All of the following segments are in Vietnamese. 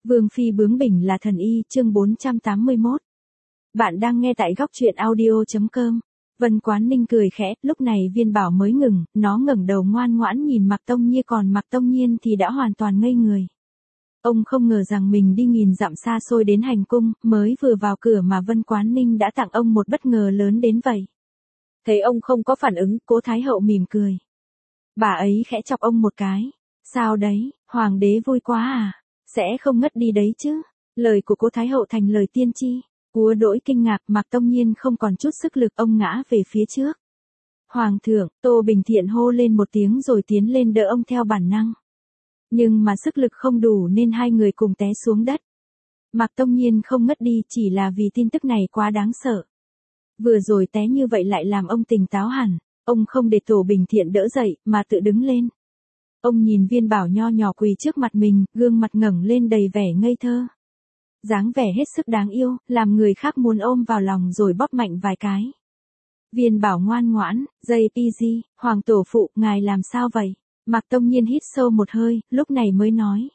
Vương phi bướng bỉnh là thần y, chương 481. Bạn đang nghe tại góc truyện audio.com. Vân Quán Ninh cười khẽ, lúc này Viên Bảo mới ngừng, nó ngẩng đầu ngoan ngoãn nhìn Mạc Tông Nhiên, còn Mạc Tông Nhiên thì đã hoàn toàn ngây người. Ông không ngờ rằng mình đi nghìn dặm xa xôi đến hành cung, mới vừa vào cửa mà Vân Quán Ninh đã tặng ông một bất ngờ lớn đến vậy. Thấy ông không có phản ứng, Cố Thái Hậu mỉm cười. Bà ấy khẽ chọc ông một cái. Sao đấy, Hoàng đế vui quá à? Sẽ không ngất đi đấy chứ? Lời của Cố Thái Hậu thành lời tiên tri. Cúa đỗi kinh ngạc, Mạc Tông Nhiên không còn chút sức lực, ông ngã về phía trước. Hoàng thượng, Tô Bình Thiện hô lên một tiếng rồi tiến lên đỡ ông theo bản năng. Nhưng mà sức lực không đủ nên hai người cùng té xuống đất. Mạc Tông Nhiên không ngất đi chỉ là vì tin tức này quá đáng sợ. Vừa rồi té như vậy lại làm ông tỉnh táo hẳn. Ông không để Tô Bình Thiện đỡ dậy mà tự đứng lên. Ông nhìn Viên Bảo nho nhỏ quỳ trước mặt mình, gương mặt ngẩng lên đầy vẻ ngây thơ. Dáng vẻ hết sức đáng yêu, làm người khác muốn ôm vào lòng rồi bóp mạnh vài cái. Viên Bảo ngoan ngoãn, JPG, Hoàng tổ phụ, ngài làm sao vậy? Mạc Tông Nhiên hít sâu một hơi, lúc này mới nói.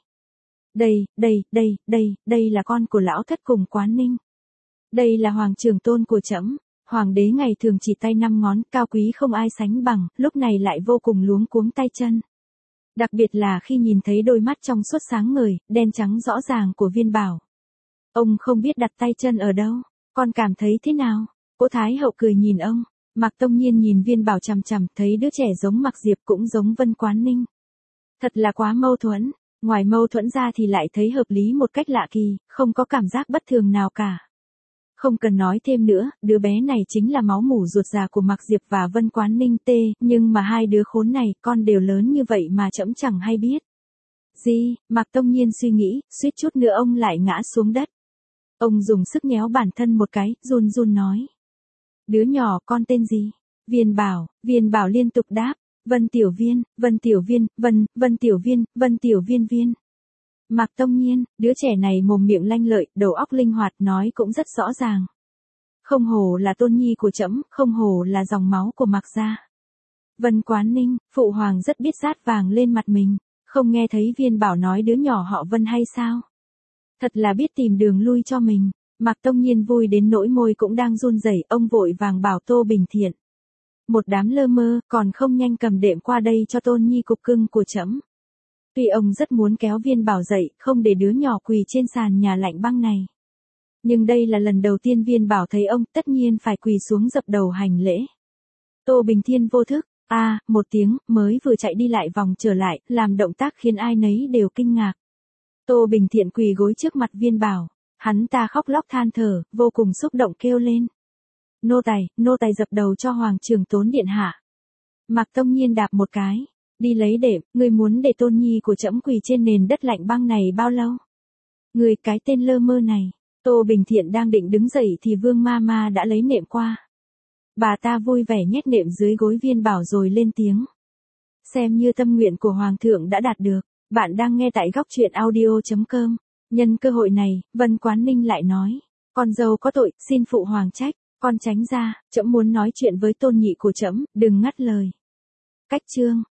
Đây là con của lão thất cùng Quán Ninh. Đây là hoàng trưởng tôn của trẫm. Hoàng đế ngày thường chỉ tay 5 ngón, cao quý không ai sánh bằng, lúc này lại vô cùng luống cuống tay chân. Đặc biệt là khi nhìn thấy đôi mắt trong suốt sáng ngời, đen trắng rõ ràng của Viên Bảo. Ông không biết đặt tay chân ở đâu, con cảm thấy thế nào? Cố Thái Hậu cười nhìn ông. Mạc Tông Nhiên nhìn Viên Bảo chằm chằm, thấy đứa trẻ giống Mạc Diệp cũng giống Vân Quán Ninh. Thật là quá mâu thuẫn, ngoài mâu thuẫn ra thì lại thấy hợp lý một cách lạ kỳ, không có cảm giác bất thường nào cả. Không cần nói thêm nữa, đứa bé này chính là máu mủ ruột già của Mạc Diệp và Vân Quán Ninh nhưng mà hai đứa khốn này, con đều lớn như vậy mà trẫm chẳng hay biết. Gì? Mạc Tông Nhiên suy nghĩ, suýt chút nữa ông lại ngã xuống đất. Ông dùng sức nhéo bản thân một cái, run run nói. Đứa nhỏ con tên gì? Viên Bảo liên tục đáp. Vân Tiểu Viên, Vân Tiểu Viên, Vân Tiểu Viên, Vân Tiểu Viên Viên. Mạc Tông Nhiên, đứa trẻ này mồm miệng lanh lợi, đầu óc linh hoạt, nói cũng rất rõ ràng. Không hổ là tôn nhi của trẫm, không hổ là dòng máu của Mạc gia. Vân Quán Ninh, phụ hoàng rất biết rát vàng lên mặt mình, không nghe thấy Viên Bảo nói đứa nhỏ họ Vân hay sao? Thật là biết tìm đường lui cho mình. Mạc Tông Nhiên vui đến nỗi môi cũng đang run rẩy, ông vội vàng bảo Tô Bình Thiện. Một đám lơ mơ, còn không nhanh cầm đệm qua đây cho tôn nhi cục cưng của trẫm. Tuy ông rất muốn kéo Viên Bảo dậy, không để đứa nhỏ quỳ trên sàn nhà lạnh băng này. Nhưng đây là lần đầu tiên Viên Bảo thấy ông, tất nhiên phải quỳ xuống dập đầu hành lễ. Tô Bình Thiên vô thức, một tiếng, mới vừa chạy đi lại vòng trở lại, làm động tác khiến ai nấy đều kinh ngạc. Tô Bình Thiện quỳ gối trước mặt Viên Bảo, hắn ta khóc lóc than thở, vô cùng xúc động kêu lên. Nô tài dập đầu cho Hoàng trưởng tốn điện hạ. Mạc Tông Nhiên đạp một cái. Đi lấy đệm, ngươi muốn để tôn nhi của trẫm quỳ trên nền đất lạnh băng này bao lâu? Ngươi cái tên lơ mơ này. Tô Bình Thiện đang định đứng dậy thì Vương Mama đã lấy nệm qua. Bà ta vui vẻ nhét nệm dưới gối Viên Bảo rồi lên tiếng. Xem như tâm nguyện của Hoàng thượng đã đạt được. Bạn đang nghe tại góc truyện audio.com. Nhân cơ hội này, Vân Quán Ninh lại nói. Con dâu có tội, xin phụ hoàng trách. Con tránh ra, trẫm muốn nói chuyện với tôn nhị của trẫm, đừng ngắt lời. Cách chương.